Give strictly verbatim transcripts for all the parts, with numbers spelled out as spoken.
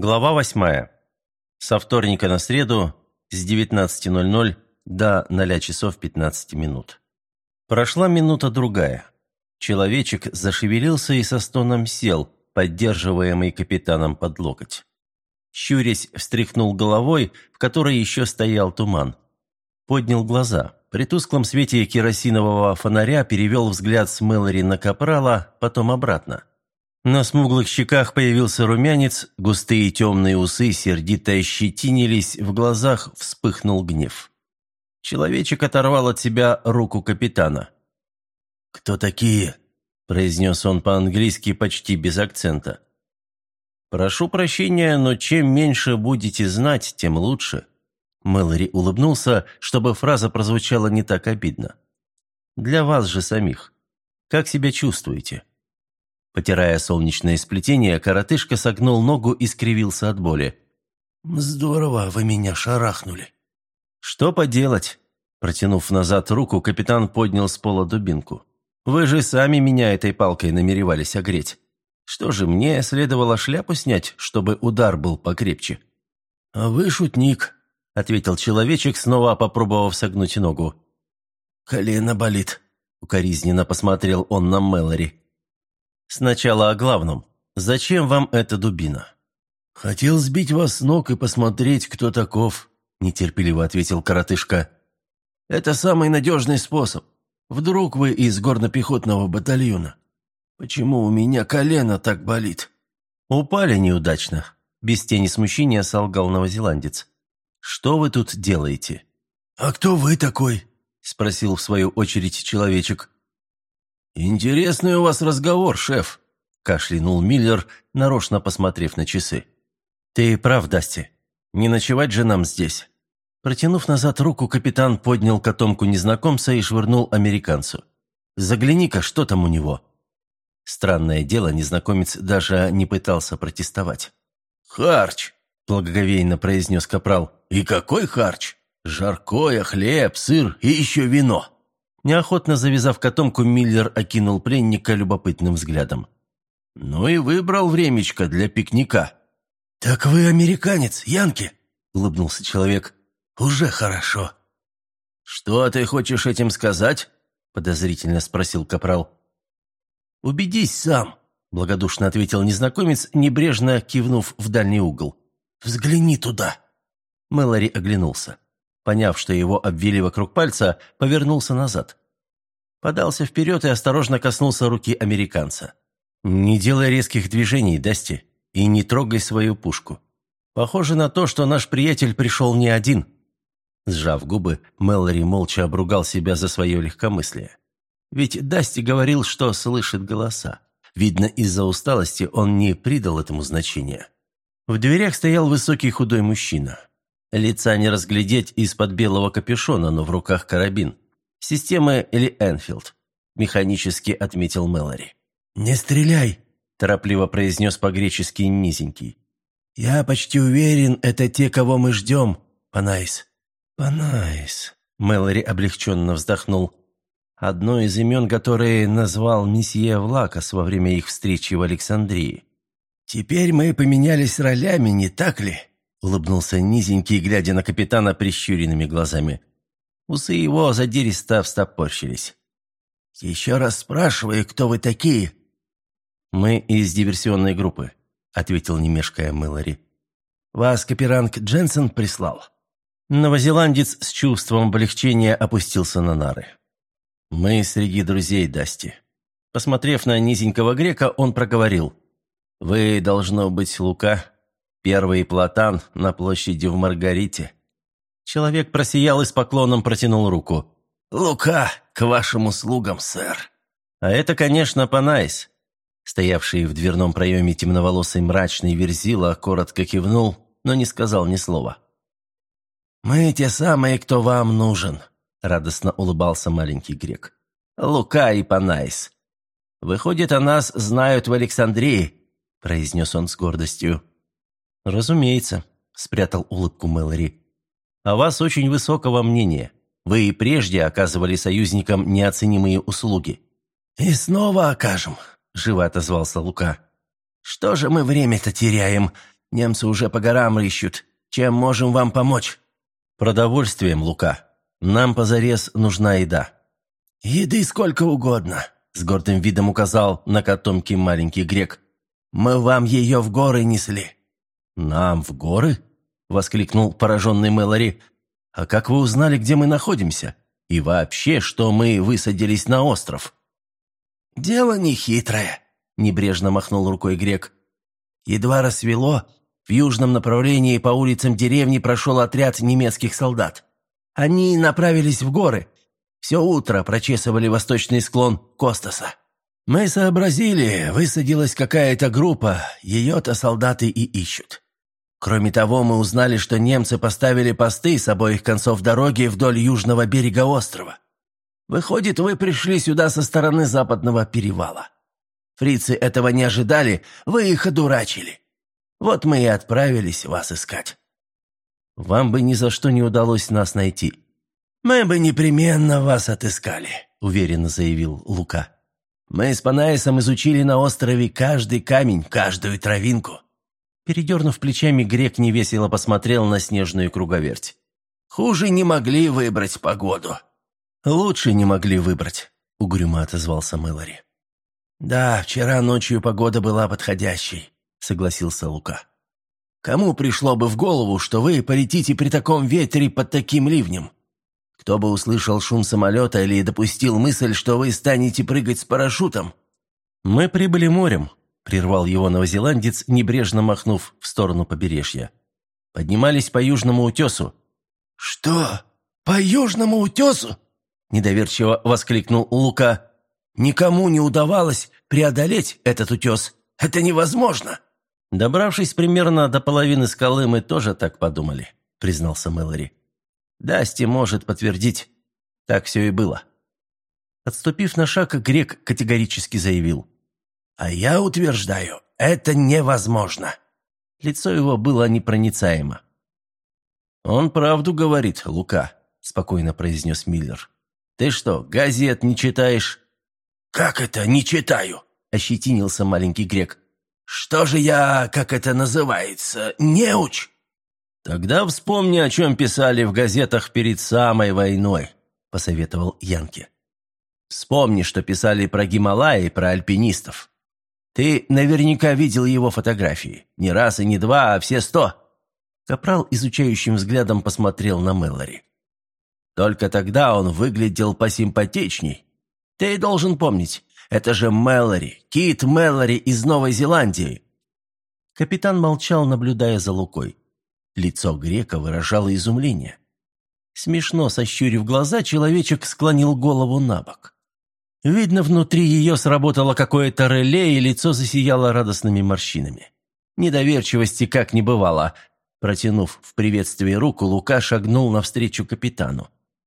Глава восьмая. Со вторника на среду с девятнадцати ноль-ноль до ноля часов пятнадцати минут. Прошла минута-другая. Человечек зашевелился и со стоном сел, поддерживаемый капитаном под локоть. Щурясь, встряхнул головой, в которой еще стоял туман. Поднял глаза. При тусклом свете керосинового фонаря перевел взгляд с Мэлори на капрала, потом обратно. На смуглых щеках появился румянец, густые темные усы сердито ощетинились, в глазах вспыхнул гнев. Человечек оторвал от себя руку капитана. «Кто такие?» – произнес он по-английски почти без акцента. «Прошу прощения, но чем меньше будете знать, тем лучше». Мэлори улыбнулся, чтобы фраза прозвучала не так обидно. «Для вас же самих. Как себя чувствуете?» Потирая солнечное сплетение, коротышка согнул ногу и скривился от боли. «Здорово вы меня шарахнули». «Что поделать?» Протянув назад руку, капитан поднял с пола дубинку. «Вы же сами меня этой палкой намеревались огреть. Что же, мне следовало шляпу снять, чтобы удар был покрепче?» «А вы шутник», — ответил человечек, снова попробовав согнуть ногу. «Колено болит», — укоризненно посмотрел он на Мэлори. «Сначала о главном. Зачем вам эта дубина?» «Хотел сбить вас с ног и посмотреть, кто таков», – нетерпеливо ответил коротышка. «Это самый надежный способ. Вдруг вы из горно-пехотного батальона? Почему у меня колено так болит?» «Упали неудачно», – без тени смущения солгал новозеландец. «Что вы тут делаете?» «А кто вы такой?» – спросил в свою очередь человечек. «Интересный у вас разговор, шеф», – кашлянул Миллер, нарочно посмотрев на часы. «Ты прав, Дасти. Не ночевать же нам здесь». Протянув назад руку, капитан поднял котомку незнакомца и швырнул американцу. «Загляни-ка, что там у него». Странное дело, незнакомец даже не пытался протестовать. «Харч», – благоговейно произнес капрал. «И какой харч? Жаркое, хлеб, сыр и еще вино». Неохотно завязав котомку, Миллер окинул пленника любопытным взглядом. «Ну и выбрал времечко для пикника». «Так вы американец, янки?» – улыбнулся человек. «Уже хорошо». «Что ты хочешь этим сказать?» – подозрительно спросил капрал. «Убедись сам», – благодушно ответил незнакомец, небрежно кивнув в дальний угол. «Взгляни туда». Мэлори оглянулся. Поняв, что его обвели вокруг пальца, повернулся назад. Подался вперед и осторожно коснулся руки американца. «Не делай резких движений, Дасти, и не трогай свою пушку. Похоже на то, что наш приятель пришел не один». Сжав губы, Мэлори молча обругал себя за свое легкомыслие. Ведь Дасти говорил, что слышит голоса. Видно, из-за усталости он не придал этому значения. В дверях стоял высокий худой мужчина. Лица не разглядеть из-под белого капюшона, но в руках карабин. Системы или Энфилд, механически отметил Мэлори. «Не стреляй», – торопливо произнес по-гречески низенький. «Я почти уверен, это те, кого мы ждем, Панайс». «Панайс», – Мэлори облегченно вздохнул. Одно из имен, которые назвал месье Влакос во время их встречи в Александрии. «Теперь мы поменялись ролями, не так ли?» – улыбнулся низенький, глядя на капитана прищуренными глазами. Усы его задиристо встопорщились. «Еще раз спрашиваю, кто вы такие?» «Мы из диверсионной группы», – ответил не мешкая Мэлори. «Вас Каперанг Дженсен прислал?» Новозеландец с чувством облегчения опустился на нары. «Мы среди друзей Дасти». Посмотрев на низенького грека, он проговорил. «Вы, должно быть, Лука, первый платан на площади в Маргарите». Человек просиял и с поклоном протянул руку. «Лука, к вашим услугам, сэр». «А это, конечно, Панайс». Стоявший в дверном проеме темноволосый мрачный Верзила коротко кивнул, но не сказал ни слова. «Мы те самые, кто вам нужен», — радостно улыбался маленький грек. «Лука и Панайс. Выходит, о нас знают в Александрии», — произнес он с гордостью. «Разумеется», — спрятал улыбку Мэлори. «О вас очень высокого мнения. Вы и прежде оказывали союзникам неоценимые услуги». «И снова окажем», – живо отозвался Лука. «Что же мы время-то теряем? Немцы уже по горам рыщут. Чем можем вам помочь?» «Продовольствием, Лука. Нам позарез нужна еда». «Еды сколько угодно», — с гордым видом указал на котомки маленький грек. «Мы вам ее в горы несли». «Нам в горы?» — воскликнул пораженный Мэлори. «А как вы узнали, где мы находимся? И вообще, что мы высадились на остров?» «Дело нехитрое», — небрежно махнул рукой грек. «Едва рассвело, в южном направлении по улицам деревни прошел отряд немецких солдат. Они направились в горы. Все утро прочесывали восточный склон Костаса. Мы сообразили, высадилась какая-то группа, ее-то солдаты и ищут. Кроме того, мы узнали, что немцы поставили посты с обоих концов дороги вдоль южного берега острова. Выходит, вы пришли сюда со стороны западного перевала. Фрицы этого не ожидали, вы их одурачили. Вот мы и отправились вас искать». «Вам бы ни за что не удалось нас найти». «Мы бы непременно вас отыскали», — уверенно заявил Лука. «Мы с Панаисом изучили на острове каждый камень, каждую травинку». Передернув плечами, грек невесело посмотрел на снежную круговерть. «Хуже не могли выбрать погоду». «Лучше не могли выбрать», — угрюмо отозвался Мэлори. «Да, вчера ночью погода была подходящей», — согласился Лука. «Кому пришло бы в голову, что вы полетите при таком ветре под таким ливнем? Кто бы услышал шум самолета или допустил мысль, что вы станете прыгать с парашютом?» «Мы прибыли морем», — прервал его новозеландец, небрежно махнув в сторону побережья. «Поднимались по южному утесу». «Что? По южному утесу?» — недоверчиво воскликнул Лука. «Никому не удавалось преодолеть этот утес. Это невозможно!» «Добравшись примерно до половины скалы, мы тоже так подумали», — признался Мэлори. «Дасти может подтвердить. Так все и было». Отступив на шаг, грек категорически заявил. «А я утверждаю, это невозможно». Лицо его было непроницаемо. «Он правду говорит, Лука», — спокойно произнес Миллер. «Ты что, газет не читаешь?» «Как это не читаю?» – ощетинился маленький грек. «Что же я, как это называется, неуч?» «Тогда вспомни, о чем писали в газетах перед самой войной», – посоветовал Янки. «Вспомни, что писали про Гималаи и про альпинистов. Ты наверняка видел его фотографии. Не раз и не два, а все сто». Капрал изучающим взглядом посмотрел на Мэлори. «Только тогда он выглядел посимпатичней. Ты должен помнить, это же Мэлори, Кит Мэлори из Новой Зеландии». Капитан молчал, наблюдая за Лукой. Лицо грека выражало изумление. Смешно сощурив глаза, человечек склонил голову на бок. Видно, внутри ее сработало какое-то реле, и лицо засияло радостными морщинами. Недоверчивости как не бывало. Протянув в приветствии руку, Лука шагнул навстречу капитану.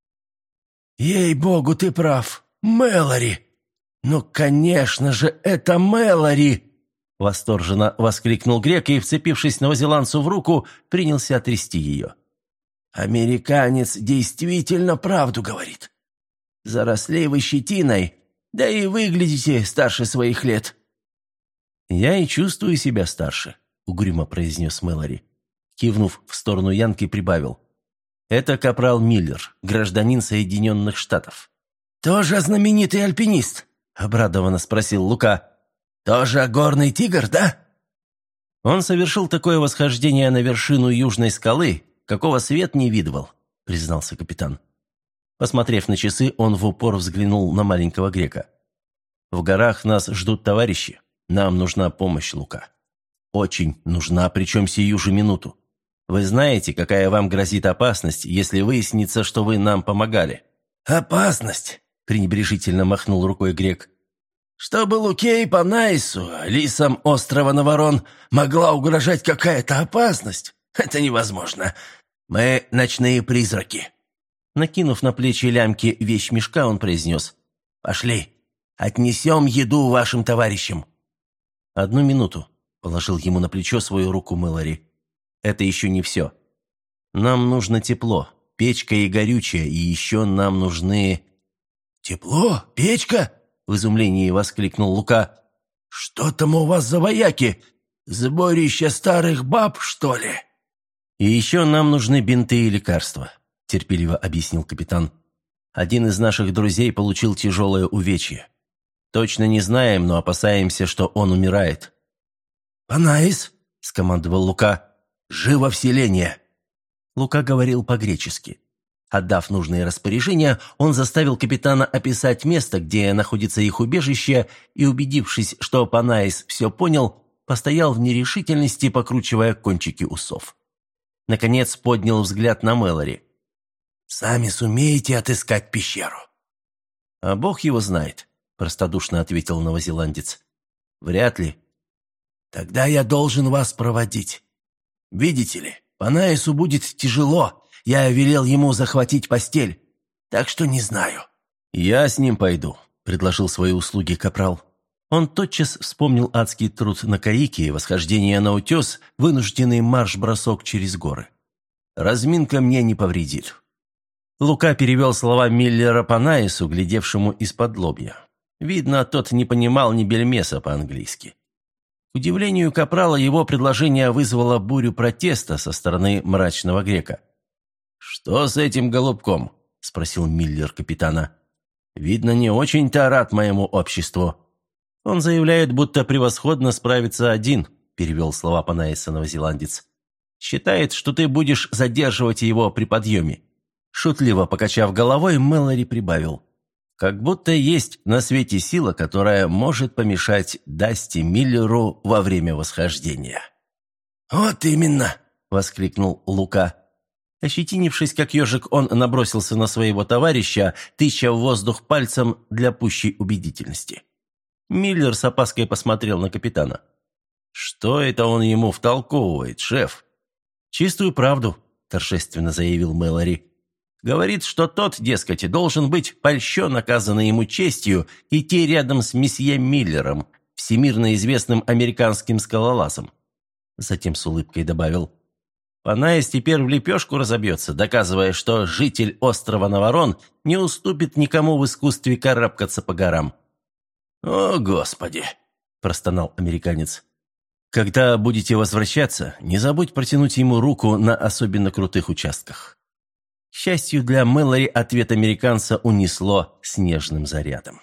«Ей-богу, ты прав! Мэлори! Ну, конечно же, это Мэлори!» Восторженно воскликнул грек и, вцепившись новозеландцу в руку, принялся трясти ее. «Американец действительно правду говорит. Заросли вы щетиной, да и выглядите старше своих лет». «Я и чувствую себя старше», — угрюмо произнес Мэлори. Кивнув в сторону Янки, прибавил. «Это капрал Миллер, гражданин Соединенных Штатов». «Тоже знаменитый альпинист?» — обрадованно спросил Лука. «Тоже горный тигр, да?» «Он совершил такое восхождение на вершину южной скалы, какого свет не видывал», — признался капитан. Посмотрев на часы, он в упор взглянул на маленького грека. «В горах нас ждут товарищи. Нам нужна помощь, Лука. Очень нужна, причем сию же минуту. Вы знаете, какая вам грозит опасность, если выяснится, что вы нам помогали?» «Опасность?» — пренебрежительно махнул рукой грек. «Чтобы Луке и Панаису, лисам острова Наварон, могла угрожать какая-то опасность? Это невозможно. Мы ночные призраки». Накинув на плечи лямки вещмешка, он произнес. «Пошли, отнесем еду вашим товарищам». «Одну минуту», — положил ему на плечо свою руку Мэлори. «Это еще не все. Нам нужно тепло, печка и горючее, и еще нам нужны...» «Тепло? Печка?» — в изумлении воскликнул Лука. «Что там у вас за вояки? Сборище старых баб, что ли?» «И еще нам нужны бинты и лекарства», – терпеливо объяснил капитан. «Один из наших друзей получил тяжелое увечье. Точно не знаем, но опасаемся, что он умирает». «Панаис», – скомандовал Лука, – «живо в селение». Лука говорил по-гречески. Отдав нужные распоряжения, он заставил капитана описать место, где находится их убежище, и, убедившись, что Панаис все понял, постоял в нерешительности, покручивая кончики усов. Наконец поднял взгляд на Мэлори. «Сами сумеете отыскать пещеру?» «А Бог его знает», – простодушно ответил новозеландец. «Вряд ли». «Тогда я должен вас проводить. Видите ли, Панаису будет тяжело. Я велел ему захватить постель, так что не знаю». «Я с ним пойду», – предложил свои услуги капрал. Он тотчас вспомнил адский труд на Каике, восхождение на утес, вынужденный марш-бросок через горы. «Разминка мне не повредит». Лука перевел слова Миллера Панаису, глядевшему из-под лобья. Видно, тот не понимал ни бельмеса по-английски. К удивлению капрала, его предложение вызвало бурю протеста со стороны мрачного грека. «Что с этим голубком?» – спросил Миллер капитана. «Видно, не очень-то рад моему обществу». «Он заявляет, будто превосходно справится один», – перевел слова Панаиса новозеландец. «Считает, что ты будешь задерживать его при подъеме». Шутливо покачав головой, Мэлори прибавил. «Как будто есть на свете сила, которая может помешать Дасти Миллеру во время восхождения». «Вот именно!» – воскликнул Лука. Ощетинившись, как ежик, он набросился на своего товарища, тыча в воздух пальцем для пущей убедительности. Миллер с опаской посмотрел на капитана. «Что это он ему втолковывает, шеф?» «Чистую правду», – торжественно заявил Мэлори. «Говорит, что тот, дескать, должен быть польщен наказанной ему честью идти рядом с месье Миллером, всемирно известным американским скалолазом». Затем с улыбкой добавил: «Панаис теперь в лепешку разобьется, доказывая, что житель острова Наварон не уступит никому в искусстве карабкаться по горам». «О, Господи!» – простонал американец. «Когда будете возвращаться, не забудь протянуть ему руку на особенно крутых участках». К счастью для Мэлори, ответ американца унесло снежным зарядом.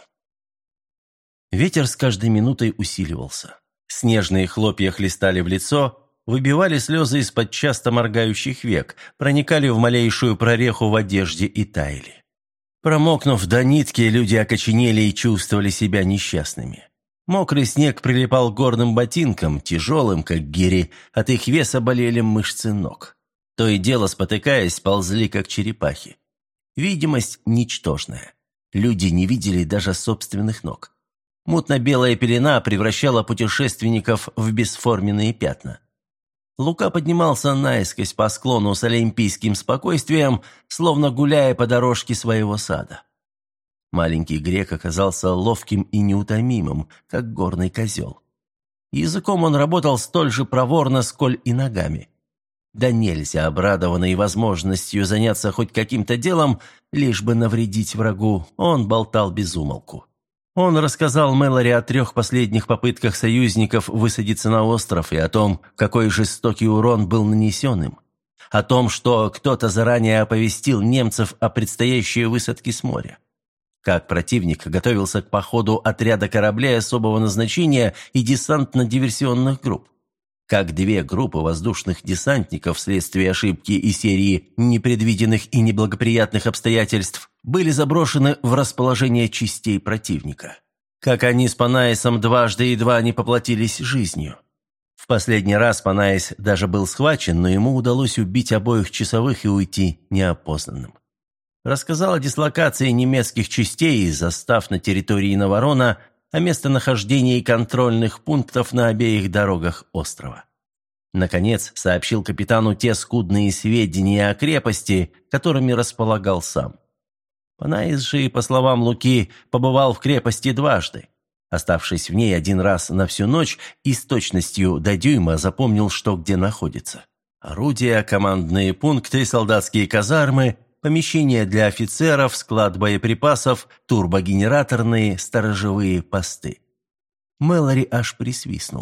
Ветер с каждой минутой усиливался. Снежные хлопья хлестали в лицо, выбивали слезы из-под часто моргающих век, проникали в малейшую прореху в одежде и таяли. Промокнув до нитки, люди окоченели и чувствовали себя несчастными. Мокрый снег прилипал к горным ботинкам, тяжелым, как гири, от их веса болели мышцы ног. То и дело, спотыкаясь, ползли, как черепахи. Видимость ничтожная. Люди не видели даже собственных ног. Мутно-белая пелена превращала путешественников в бесформенные пятна. Лука поднимался наискось по склону с олимпийским спокойствием, словно гуляя по дорожке своего сада. Маленький грек оказался ловким и неутомимым, как горный козел. Языком он работал столь же проворно, сколь и ногами. Да нельзя обрадованный возможностью заняться хоть каким-то делом, лишь бы навредить врагу, он болтал без умолку. Он рассказал Мэлори о трех последних попытках союзников высадиться на остров и о том, какой жестокий урон был нанесен им. О том, что кто-то заранее оповестил немцев о предстоящей высадке с моря. Как противник готовился к походу отряда кораблей особого назначения и десантно-диверсионных групп. Как две группы воздушных десантников вследствие ошибки и серии непредвиденных и неблагоприятных обстоятельств были заброшены в расположение частей противника. Как они с Панаисом дважды едва не поплатились жизнью. В последний раз Панаис даже был схвачен, но ему удалось убить обоих часовых и уйти неопознанным. Рассказал о дислокации немецких частей и застав на территории Наварона, о местонахождении контрольных пунктов на обеих дорогах острова. Наконец, сообщил капитану те скудные сведения о крепости, которыми располагал сам. Панаис же, по словам Луки, побывал в крепости дважды. Оставшись в ней один раз на всю ночь и с точностью до дюйма запомнил, что где находится. Орудия, командные пункты, солдатские казармы, помещения для офицеров, склад боеприпасов, турбогенераторные, сторожевые посты. Мэлори аж присвистнул.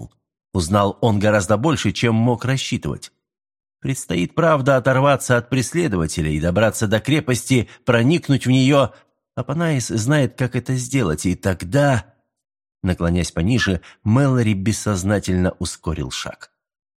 Узнал он гораздо больше, чем мог рассчитывать. Предстоит, правда, оторваться от преследователя и добраться до крепости, проникнуть в нее, а Панаис знает, как это сделать, и тогда... Наклонясь пониже, Мэлори бессознательно ускорил шаг.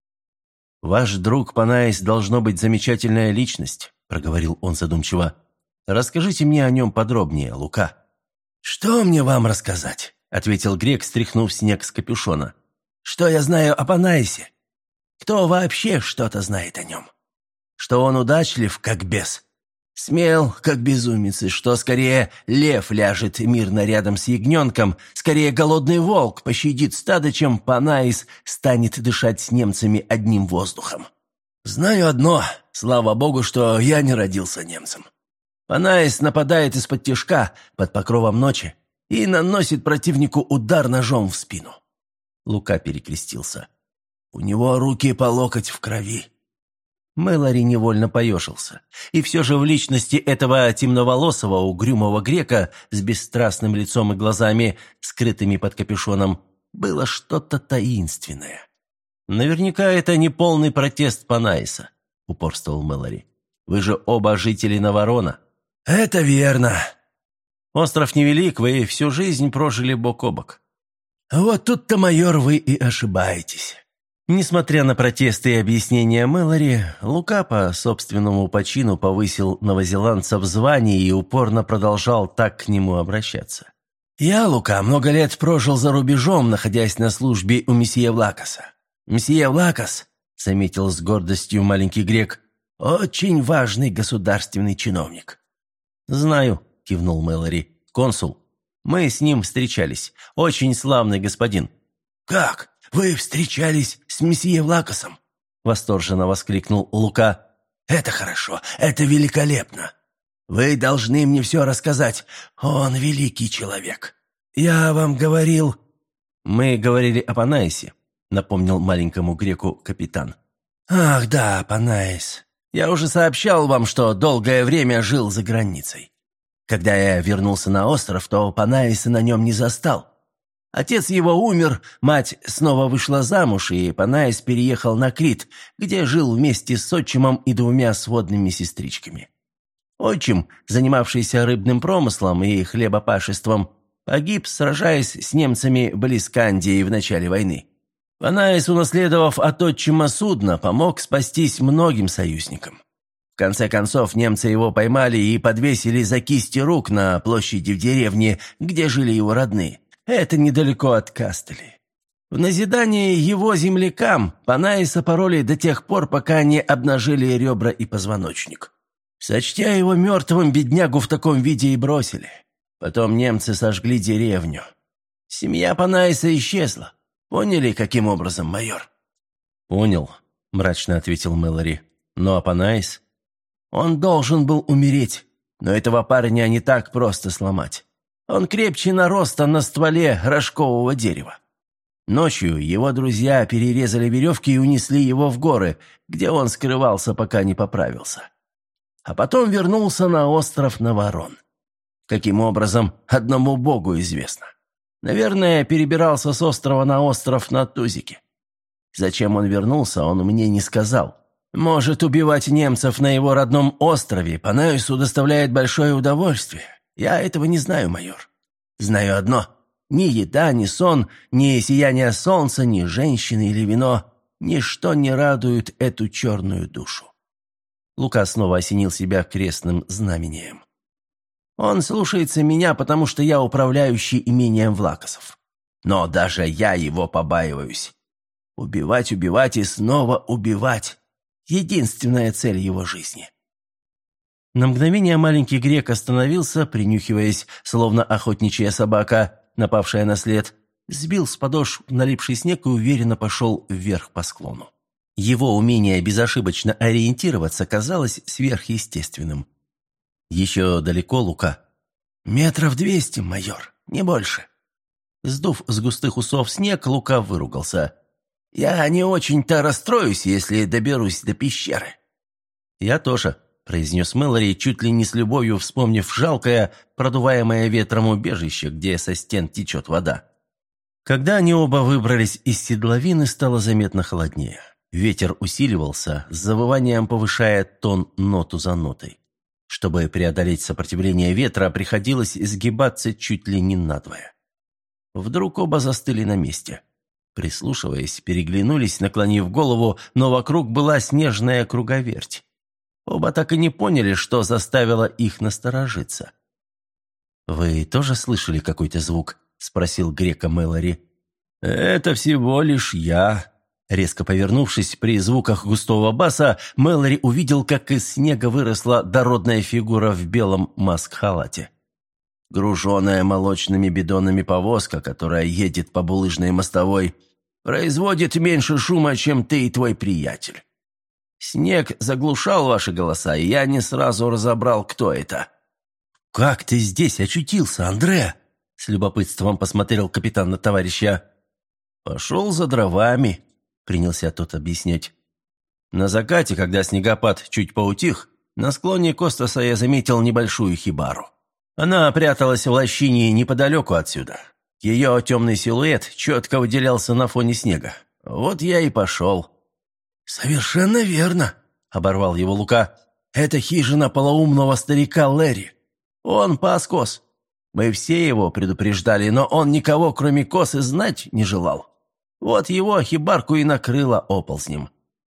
«Ваш друг Панаис должно быть замечательная личность», — проговорил он задумчиво. «Расскажите мне о нем подробнее, Лука». «Что мне вам рассказать?» — ответил грек, стряхнув снег с капюшона. «Что я знаю о Панаисе? Кто вообще что-то знает о нем? Что он удачлив, как бес, смел, как безумец, и что скорее лев ляжет мирно рядом с ягненком, скорее голодный волк пощадит стадо, чем Панаис станет дышать с немцами одним воздухом. Знаю одно, слава богу, что я не родился немцем. Панаис нападает из-под тишка, под покровом ночи, и наносит противнику удар ножом в спину». Лука перекрестился. «У него руки по локоть в крови». Мэлори невольно поежился. И все же в личности этого темноволосого, угрюмого грека с бесстрастным лицом и глазами, скрытыми под капюшоном, было что-то таинственное. «Наверняка это не полный протест Панаиса», — упорствовал Мэлори. «Вы же оба жители Наварона». «Это верно». «Остров невелик, вы всю жизнь прожили бок о бок». «Вот тут-то, майор, вы и ошибаетесь». Несмотря на протесты и объяснения Мэлори, Лука по собственному почину повысил новозеландца в звании и упорно продолжал так к нему обращаться. «Я, Лука, много лет прожил за рубежом, находясь на службе у месье Влакаса. Месье Влакас, — заметил с гордостью маленький грек, — очень важный государственный чиновник». «Знаю», — кивнул Мэлори, — «консул. Мы с ним встречались. Очень славный господин». «Как? Вы встречались с месье Влакасом?» — восторженно воскликнул Лука. «Это хорошо, это великолепно. Вы должны мне все рассказать. Он великий человек. Я вам говорил...» «Мы говорили о Панаисе», — напомнил маленькому греку капитан. «Ах да, Панаис. Я уже сообщал вам, что долгое время жил за границей. Когда я вернулся на остров, то Панаиса на нем не застал. Отец его умер, мать снова вышла замуж, и Панаис переехал на Крит, где жил вместе с отчимом и двумя сводными сестричками. Отчим, занимавшийся рыбным промыслом и хлебопашеством, погиб, сражаясь с немцами близ Кандии в начале войны. Панаис, унаследовав от отчима судно, помог спастись многим союзникам. В конце концов, немцы его поймали и подвесили за кисти рук на площади в деревне, где жили его родные. Это недалеко от Кастели. В назидание его землякам Панаиса пороли до тех пор, пока не обнажили ребра и позвоночник. Сочтя его мертвым, беднягу в таком виде и бросили. Потом немцы сожгли деревню. Семья Панаиса исчезла. Поняли, каким образом, майор?» «Понял», — мрачно ответил Мэлори. «Ну а Панаис?» «Он должен был умереть, но этого парня не так просто сломать. Он крепче нароста на стволе рожкового дерева. Ночью его друзья перерезали веревки и унесли его в горы, где он скрывался, пока не поправился. А потом вернулся на остров Наварон. Каким образом, одному богу известно. Наверное, перебирался с острова на остров на Тузике. Зачем он вернулся, он мне не сказал. Может, убивать немцев на его родном острове Панаису доставляет большое удовольствие. Я этого не знаю, майор. Знаю одно. Ни еда, ни сон, ни сияние солнца, ни женщины или вино, ничто не радует эту черную душу». Лука снова осенил себя крестным знамением. «Он слушается меня, потому что я управляющий имением Влакасов. Но даже я его побаиваюсь. Убивать, убивать и снова убивать — единственная цель его жизни». На мгновение маленький грек остановился, принюхиваясь, словно охотничья собака, напавшая на след, сбил с подошв налипший снег и уверенно пошел вверх по склону. Его умение безошибочно ориентироваться казалось сверхъестественным. «Еще далеко, Лука?» «Метров двести, майор, не больше». Сдув с густых усов снег, Лука выругался. «Я не очень-то расстроюсь, если доберусь до пещеры». «Я тоже», — произнес Мэлори, чуть ли не с любовью вспомнив жалкое, продуваемое ветром убежище, где со стен течет вода. Когда они оба выбрались из седловины, стало заметно холоднее. Ветер усиливался, с завыванием повышая тон ноту за нотой. Чтобы преодолеть сопротивление ветра, приходилось сгибаться чуть ли не надвое. Вдруг оба застыли на месте. Прислушиваясь, переглянулись, наклонив голову, но вокруг была снежная круговерть. Оба так и не поняли, что заставило их насторожиться. «Вы тоже слышали какой-то звук?» – спросил Грека Мэлори. «Это всего лишь я». Резко повернувшись при звуках густого баса, Мэлори увидел, как из снега выросла дородная фигура в белом маск-халате. Груженная молочными бидонами повозка, которая едет по булыжной мостовой, производит меньше шума, чем ты и твой приятель. Снег заглушал ваши голоса, и я не сразу разобрал, кто это». «Как ты здесь очутился, Андре?» – с любопытством посмотрел капитан на товарища. «Пошел за дровами», – принялся тот объяснять. На закате, когда снегопад чуть поутих, на склоне Костаса я заметил небольшую хибару. Она пряталась в лощине неподалеку отсюда. Ее темный силуэт четко выделялся на фоне снега. Вот я и пошел. «Совершенно верно», – оборвал его Лука. «Это хижина полоумного старика Лэри. Он пас коз. Мы все его предупреждали, но он никого, кроме коз, и знать не желал. Вот его хибарку и накрыло оползнем».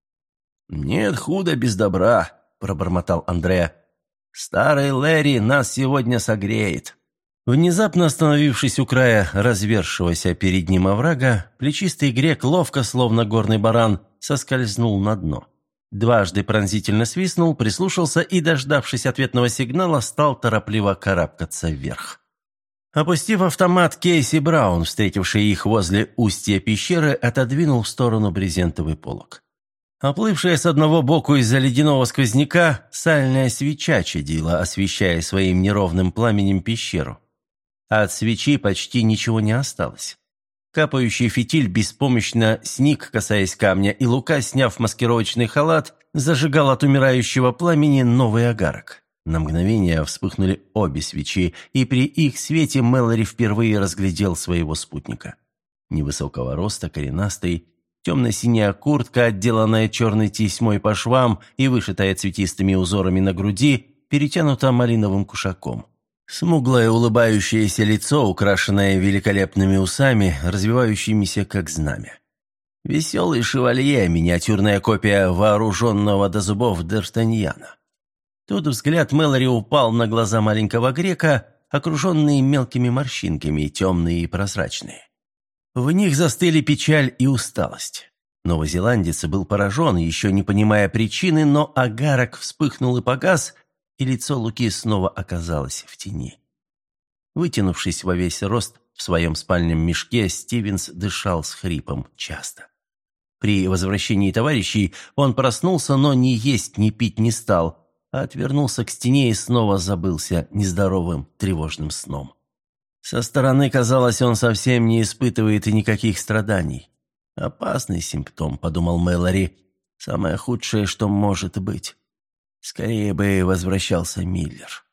«Нет худа без добра», – пробормотал Андре. «Старый Лэри нас сегодня согреет». Внезапно остановившись у края развершегося перед ним оврага, плечистый грек ловко, словно горный баран, соскользнул на дно. Дважды пронзительно свистнул, прислушался и, дождавшись ответного сигнала, стал торопливо карабкаться вверх. Опустив автомат, Кейси Браун, встретивший их возле устья пещеры, отодвинул в сторону брезентовый полог. Оплывшая с одного боку из-за ледяного сквозняка, сальная свеча чадила, освещая своим неровным пламенем пещеру. А от свечи почти ничего не осталось. Капающий фитиль беспомощно сник, касаясь камня, и Лука, сняв маскировочный халат, зажигал от умирающего пламени новый огарок. На мгновение вспыхнули обе свечи, и при их свете Мэлори впервые разглядел своего спутника. Невысокого роста, коренастый, темно-синяя куртка, отделанная черной тесьмой по швам и вышитая цветистыми узорами на груди, перетянута малиновым кушаком. Смуглое улыбающееся лицо, украшенное великолепными усами, развивающимися как знамя. Веселый шевалье, миниатюрная копия вооруженного до зубов Д'Артаньяна. Тут взгляд Мэлори упал на глаза маленького грека, окруженные мелкими морщинками, темные и прозрачные. В них застыли печаль и усталость. Новозеландец был поражен, еще не понимая причины, но огарок вспыхнул и погас, и лицо Луки снова оказалось в тени. Вытянувшись во весь рост в своем спальном мешке, Стивенс дышал с хрипом часто. При возвращении товарищей он проснулся, но ни есть, ни пить не стал, а отвернулся к стене и снова забылся нездоровым тревожным сном. Со стороны казалось, он совсем не испытывает и никаких страданий. «Опасный симптом», — подумал Мэлори, — «самое худшее, что может быть». Скорее бы возвращался Миллер.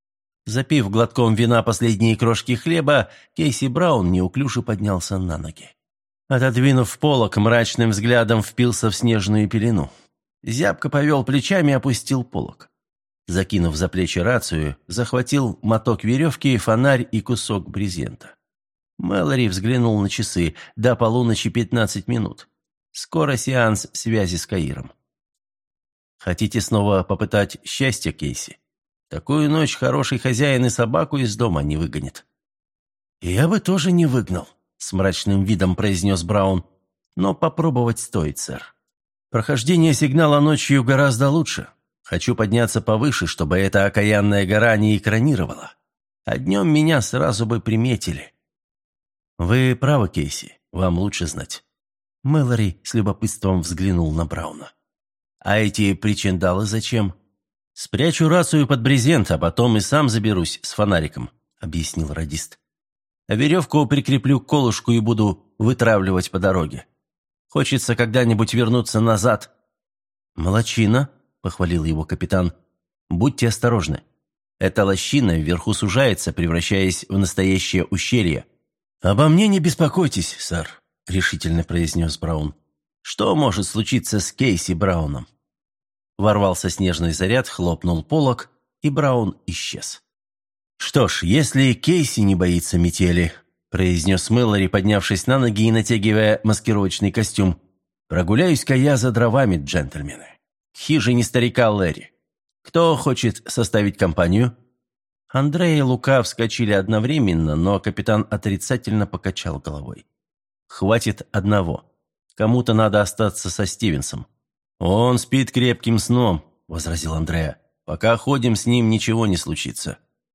Запив глотком вина последние крошки хлеба, Кейси Браун неуклюже поднялся на ноги. Отодвинув полог, мрачным взглядом впился в снежную пелену. Зябко повел плечами и опустил полог. Закинув за плечи рацию, захватил моток веревки, фонарь и кусок брезента. Мэлори взглянул на часы. До полуночи пятнадцать минут. Скоро сеанс связи с Каиром. «Хотите снова попытать счастье, Кейси? Такую ночь хороший хозяин и собаку из дома не выгонит». «Я бы тоже не выгнал», — с мрачным видом произнес Браун. «Но попробовать стоит, сэр. Прохождение сигнала ночью гораздо лучше. Хочу подняться повыше, чтобы эта окаянная гора не экранировала. А днем меня сразу бы приметили». «Вы правы, Кейси, вам лучше знать». Мэлори с любопытством взглянул на Брауна. «А эти причиндалы зачем?» «Спрячу рацию под брезент, а потом и сам заберусь с фонариком», — объяснил радист. «А веревку прикреплю к колышку и буду вытравливать по дороге. Хочется когда-нибудь вернуться назад». «Молодчина», — похвалил его капитан. «Будьте осторожны. Эта лощина вверху сужается, превращаясь в настоящее ущелье. «Обо мне не беспокойтесь, сэр», — решительно произнес Браун. «Что может случиться с Кейси Брауном?» Ворвался снежный заряд, хлопнул полог, и Браун исчез. «Что ж, если Кейси не боится метели», — произнес Мэлори, поднявшись на ноги и натягивая маскировочный костюм, «прогуляюсь-ка я за дровами, джентльмены. К хижине старика Лэри. Кто хочет составить компанию?» Андрей и Лука вскочили одновременно, но капитан отрицательно покачал головой. «Хватит одного. Кому-то надо остаться со Стивенсом». «Он спит крепким сном», — возразил Андреа. «Пока ходим с ним, ничего не случится».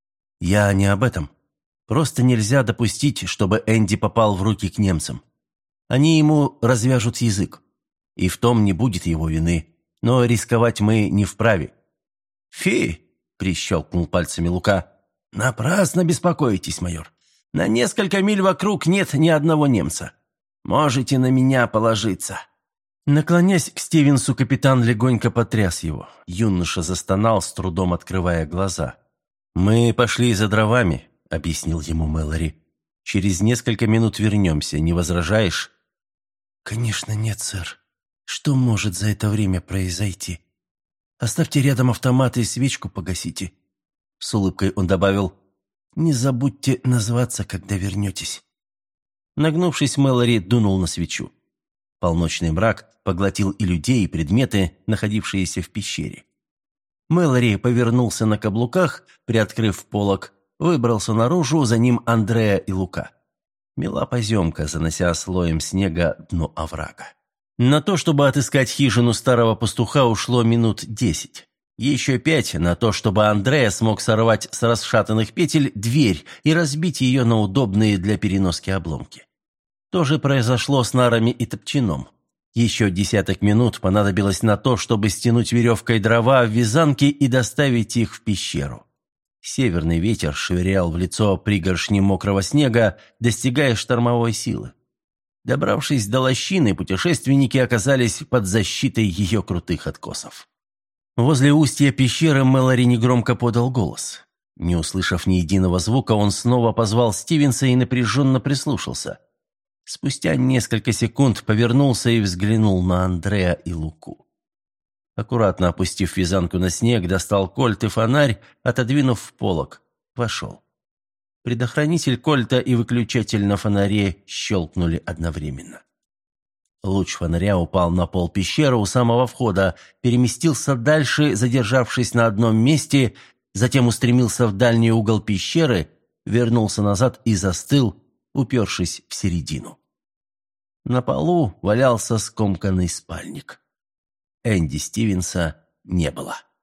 «Я не об этом. Просто нельзя допустить, чтобы Энди попал в руки к немцам. Они ему развяжут язык. И в том не будет его вины. Но рисковать мы не вправе». «Фи!» — прищелкнул пальцами Лука. «Напрасно беспокоитесь, майор. На несколько миль вокруг нет ни одного немца. Можете на меня положиться». Наклонясь к Стивенсу, капитан легонько потряс его. Юноша застонал, с трудом открывая глаза. «Мы пошли за дровами», — объяснил ему Мэлори. «Через несколько минут вернемся, не возражаешь?» «Конечно нет, сэр. Что может за это время произойти? Оставьте рядом автомат и свечку погасите». С улыбкой он добавил: «Не забудьте назваться, когда вернетесь». Нагнувшись, Мэлори дунул на свечу. Полночный мрак поглотил и людей, и предметы, находившиеся в пещере. Мэлори повернулся на каблуках, приоткрыв полог, выбрался наружу, за ним Андреа и Лука. Мела поземка, занося слоем снега дно оврага. На то, чтобы отыскать хижину старого пастуха, ушло минут десять. Еще пять на то, чтобы Андреа смог сорвать с расшатанных петель дверь и разбить ее на удобные для переноски обломки. То же произошло с нарами и топчаном. Еще десяток минут понадобилось на то, чтобы стянуть веревкой дрова в вязанки и доставить их в пещеру. Северный ветер швырял в лицо пригоршни мокрого снега, достигая штормовой силы. Добравшись до лощины, путешественники оказались под защитой ее крутых откосов. Возле устья пещеры Мэлори негромко подал голос. Не услышав ни единого звука, он снова позвал Стивенса и напряженно прислушался. Спустя несколько секунд повернулся и взглянул на Андреа и Луку. Аккуратно опустив вязанку на снег, достал кольт и фонарь, отодвинув полог. Вошел. Предохранитель кольта и выключатель на фонаре щелкнули одновременно. Луч фонаря упал на пол пещеры у самого входа, переместился дальше, задержавшись на одном месте, затем устремился в дальний угол пещеры, вернулся назад и застыл, упершись в середину. На полу валялся скомканный спальник. Энди Стивенса не было.